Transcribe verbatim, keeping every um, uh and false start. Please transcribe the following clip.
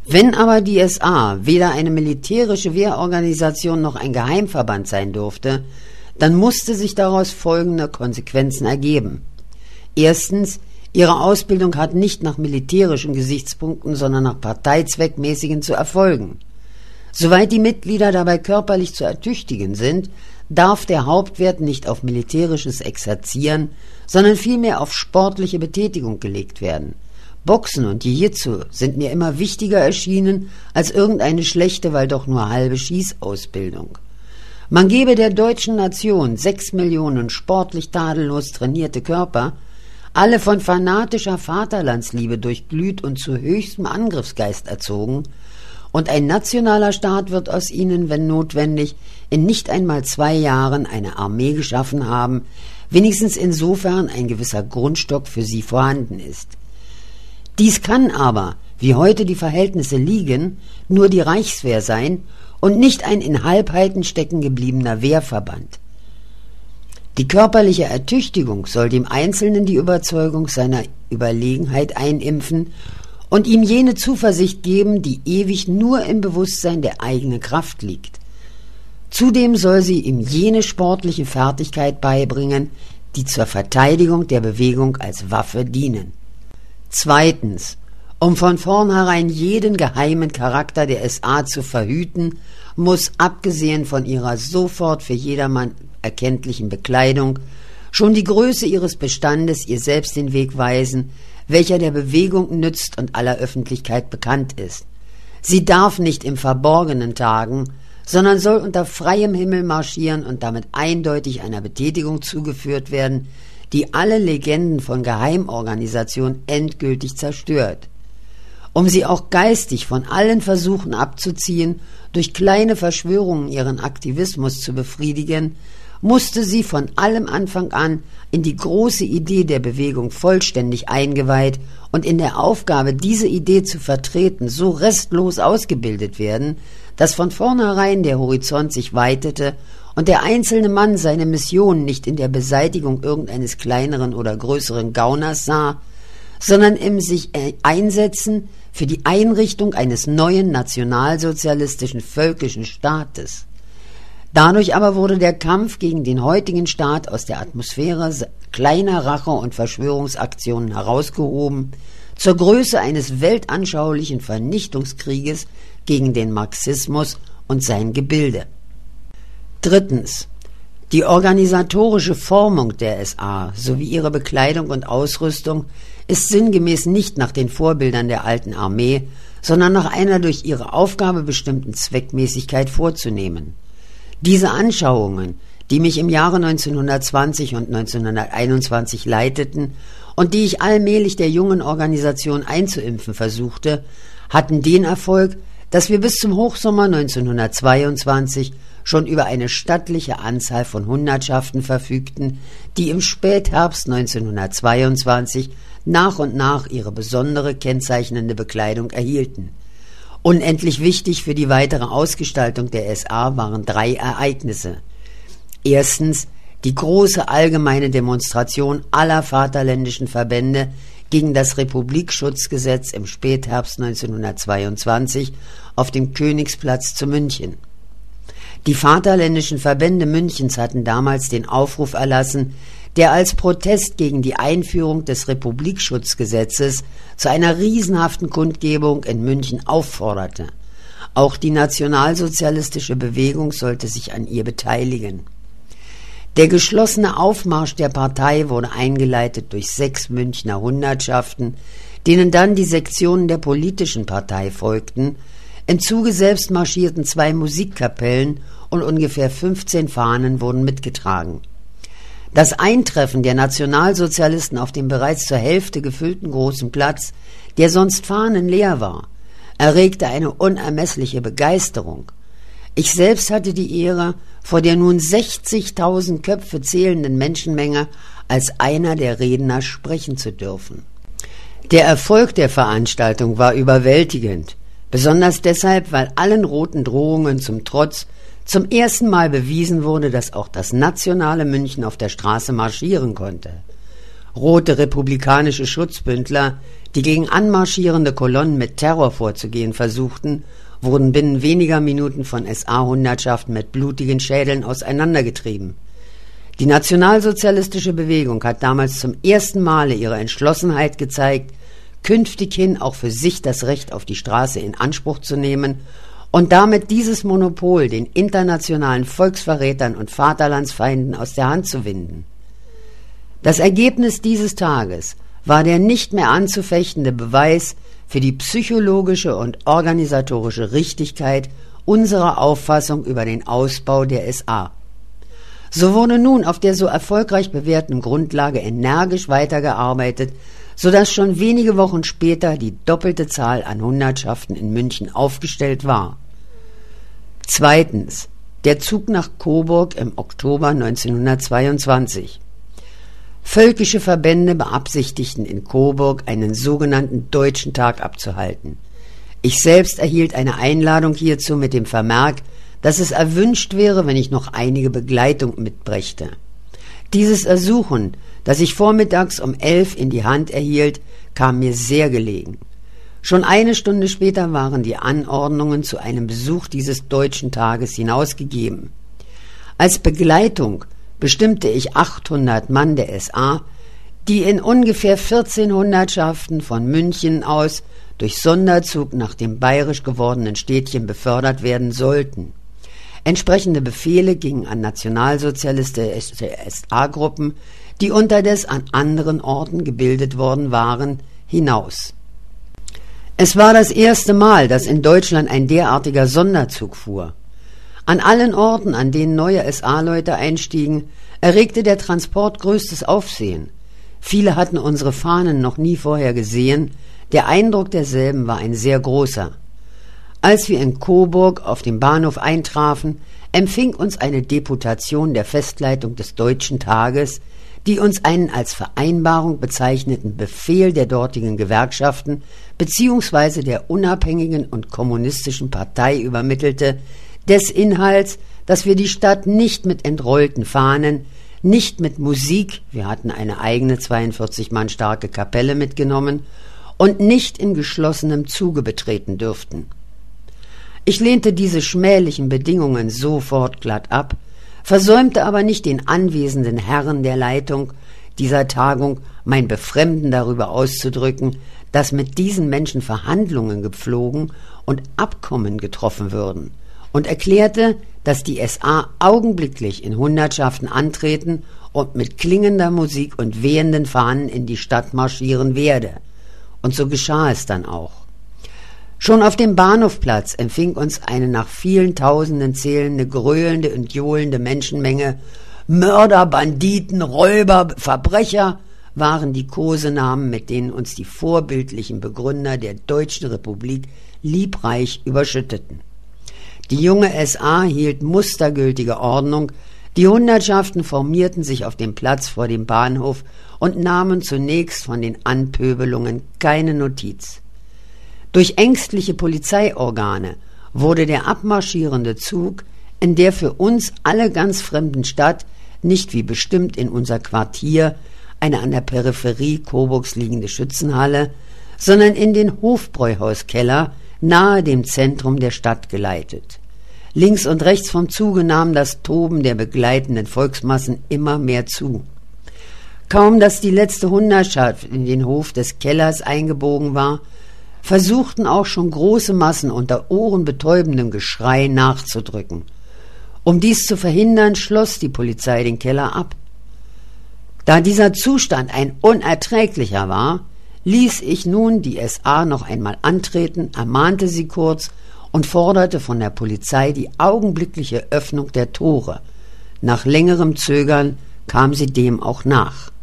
Wenn aber die S A weder eine militärische Wehrorganisation noch ein Geheimverband sein durfte, dann musste sich daraus folgende Konsequenzen ergeben. Erstens, ihre Ausbildung hat nicht nach militärischen Gesichtspunkten, sondern nach parteizweckmäßigen zu erfolgen. Soweit die Mitglieder dabei körperlich zu ertüchtigen sind, darf der Hauptwert nicht auf militärisches Exerzieren, sondern vielmehr auf sportliche Betätigung gelegt werden. Boxen und Jiu-Jitsu sind mir immer wichtiger erschienen als irgendeine schlechte, weil doch nur halbe Schießausbildung. Man gebe der deutschen Nation sechs Millionen sportlich tadellos trainierte Körper, alle von fanatischer Vaterlandsliebe durchglüht und zu höchstem Angriffsgeist erzogen, und ein nationaler Staat wird aus ihnen, wenn notwendig, in nicht einmal zwei Jahren eine Armee geschaffen haben, wenigstens insofern ein gewisser Grundstock für sie vorhanden ist. Dies kann aber, wie heute die Verhältnisse liegen, nur die Reichswehr sein und nicht ein in Halbheiten stecken gebliebener Wehrverband. Die körperliche Ertüchtigung soll dem Einzelnen die Überzeugung seiner Überlegenheit einimpfen und ihm jene Zuversicht geben, die ewig nur im Bewusstsein der eigenen Kraft liegt. Zudem soll sie ihm jene sportliche Fertigkeit beibringen, die zur Verteidigung der Bewegung als Waffe dienen. Zweitens, um von vornherein jeden geheimen Charakter der S A zu verhüten, muss, abgesehen von ihrer sofort für jedermann erkenntlichen Bekleidung, schon die Größe ihres Bestandes ihr selbst den Weg weisen, welcher der Bewegung nützt und aller Öffentlichkeit bekannt ist. Sie darf nicht im Verborgenen tagen, sondern soll unter freiem Himmel marschieren und damit eindeutig einer Betätigung zugeführt werden, die alle Legenden von Geheimorganisation endgültig zerstört. Um sie auch geistig von allen Versuchen abzuziehen, durch kleine Verschwörungen ihren Aktivismus zu befriedigen, musste sie von allem Anfang an in die große Idee der Bewegung vollständig eingeweiht und in der Aufgabe, diese Idee zu vertreten, so restlos ausgebildet werden, dass von vornherein der Horizont sich weitete und der einzelne Mann seine Mission nicht in der Beseitigung irgendeines kleineren oder größeren Gauners sah, sondern im sich einsetzen für die Einrichtung eines neuen nationalsozialistischen völkischen Staates. Dadurch aber wurde der Kampf gegen den heutigen Staat aus der Atmosphäre kleiner Rache- und Verschwörungsaktionen herausgehoben, zur Größe eines weltanschaulichen Vernichtungskrieges gegen den Marxismus und sein Gebilde. Drittens. Die organisatorische Formung der S A sowie ihre Bekleidung und Ausrüstung ist sinngemäß nicht nach den Vorbildern der alten Armee, sondern nach einer durch ihre Aufgabe bestimmten Zweckmäßigkeit vorzunehmen. Diese Anschauungen, die mich im Jahre neunzehnhundertzwanzig und neunzehnhunderteinundzwanzig leiteten und die ich allmählich der jungen Organisation einzuimpfen versuchte, hatten den Erfolg, dass wir bis zum Hochsommer neunzehnhundertzweiundzwanzig schon über eine stattliche Anzahl von Hundertschaften verfügten, die im Spätherbst neunzehnhundertzweiundzwanzig nach und nach ihre besondere kennzeichnende Bekleidung erhielten. Unendlich wichtig für die weitere Ausgestaltung der S A waren drei Ereignisse. Erstens die große allgemeine Demonstration aller vaterländischen Verbände gegen das Republikschutzgesetz im Spätherbst neunzehnhundertzweiundzwanzig auf dem Königsplatz zu München. Die vaterländischen Verbände Münchens hatten damals den Aufruf erlassen, der als Protest gegen die Einführung des Republikschutzgesetzes zu einer riesenhaften Kundgebung in München aufforderte. Auch die nationalsozialistische Bewegung sollte sich an ihr beteiligen. Der geschlossene Aufmarsch der Partei wurde eingeleitet durch sechs Münchner Hundertschaften, denen dann die Sektionen der politischen Partei folgten. Im Zuge selbst marschierten zwei Musikkapellen und ungefähr fünfzehn Fahnen wurden mitgetragen. Das Eintreffen der Nationalsozialisten auf dem bereits zur Hälfte gefüllten großen Platz, der sonst fahnenleer war, erregte eine unermessliche Begeisterung. Ich selbst hatte die Ehre, vor der nun sechzigtausend Köpfe zählenden Menschenmenge als einer der Redner sprechen zu dürfen. Der Erfolg der Veranstaltung war überwältigend, besonders deshalb, weil allen roten Drohungen zum Trotz zum ersten Mal bewiesen wurde, dass auch das nationale München auf der Straße marschieren konnte. Rote republikanische Schutzbündler, die gegen anmarschierende Kolonnen mit Terror vorzugehen versuchten, wurden binnen weniger Minuten von S A-Hundertschaften mit blutigen Schädeln auseinandergetrieben. Die nationalsozialistische Bewegung hat damals zum ersten Male ihre Entschlossenheit gezeigt, künftighin auch für sich das Recht auf die Straße in Anspruch zu nehmen und damit dieses Monopol den internationalen Volksverrätern und Vaterlandsfeinden aus der Hand zu winden. Das Ergebnis dieses Tages war der nicht mehr anzufechtende Beweis für die psychologische und organisatorische Richtigkeit unserer Auffassung über den Ausbau der S A. So wurde nun auf der so erfolgreich bewährten Grundlage energisch weitergearbeitet, sodass schon wenige Wochen später die doppelte Zahl an Hundertschaften in München aufgestellt war. Zweitens, der Zug nach Coburg im Oktober neunzehnhundertzweiundzwanzig. Völkische Verbände beabsichtigten in Coburg einen sogenannten Deutschen Tag abzuhalten. Ich selbst erhielt eine Einladung hierzu mit dem Vermerk, dass es erwünscht wäre, wenn ich noch einige Begleitung mitbrächte. Dieses Ersuchen, das ich vormittags um elf in die Hand erhielt, kam mir sehr gelegen. Schon eine Stunde später waren die Anordnungen zu einem Besuch dieses Deutschen Tages hinausgegeben. Als Begleitung bestimmte ich achthundert Mann der S A, die in ungefähr vierzehn Hundertschaften von München aus durch Sonderzug nach dem bayerisch gewordenen Städtchen befördert werden sollten. Entsprechende Befehle gingen an nationalsozialistische S A-Gruppen, die unterdes an anderen Orten gebildet worden waren, hinaus. Es war das erste Mal, dass in Deutschland ein derartiger Sonderzug fuhr. An allen Orten, an denen neue S A-Leute einstiegen, erregte der Transport größtes Aufsehen. Viele hatten unsere Fahnen noch nie vorher gesehen, der Eindruck derselben war ein sehr großer. Als wir in Coburg auf dem Bahnhof eintrafen, empfing uns eine Deputation der Festleitung des Deutschen Tages, die uns einen als Vereinbarung bezeichneten Befehl der dortigen Gewerkschaften bzw. der unabhängigen und kommunistischen Partei übermittelte, des Inhalts, dass wir die Stadt nicht mit entrollten Fahnen, nicht mit Musik, wir hatten eine eigene zweiundvierzig Mann starke Kapelle mitgenommen, und nicht in geschlossenem Zuge betreten dürften. Ich lehnte diese schmählichen Bedingungen sofort glatt ab, versäumte aber nicht den anwesenden Herren der Leitung dieser Tagung mein Befremden darüber auszudrücken, dass mit diesen Menschen Verhandlungen gepflogen und Abkommen getroffen würden, und erklärte, dass die S A augenblicklich in Hundertschaften antreten und mit klingender Musik und wehenden Fahnen in die Stadt marschieren werde. Und so geschah es dann auch. Schon auf dem Bahnhofplatz empfing uns eine nach vielen Tausenden zählende, gröhlende und johlende Menschenmenge. Mörder, Banditen, Räuber, Verbrecher waren die Kosenamen, mit denen uns die vorbildlichen Begründer der Deutschen Republik liebreich überschütteten. Die junge S A hielt mustergültige Ordnung, die Hundertschaften formierten sich auf dem Platz vor dem Bahnhof und nahmen zunächst von den Anpöbelungen keine Notiz. Durch ängstliche Polizeiorgane wurde der abmarschierende Zug in der für uns alle ganz fremden Stadt, nicht wie bestimmt in unser Quartier, eine an der Peripherie Coburgs liegende Schützenhalle, sondern in den Hofbräuhauskeller nahe dem Zentrum der Stadt geleitet. Links und rechts vom Zuge nahm das Toben der begleitenden Volksmassen immer mehr zu. Kaum dass die letzte Hundertschaft in den Hof des Kellers eingebogen war, versuchten auch schon große Massen unter ohrenbetäubendem Geschrei nachzudrücken. Um dies zu verhindern, schloss die Polizei den Keller ab. Da dieser Zustand ein unerträglicher war, ließ ich nun die S A noch einmal antreten, ermahnte sie kurz und forderte von der Polizei die augenblickliche Öffnung der Tore. Nach längerem Zögern kam sie dem auch nach.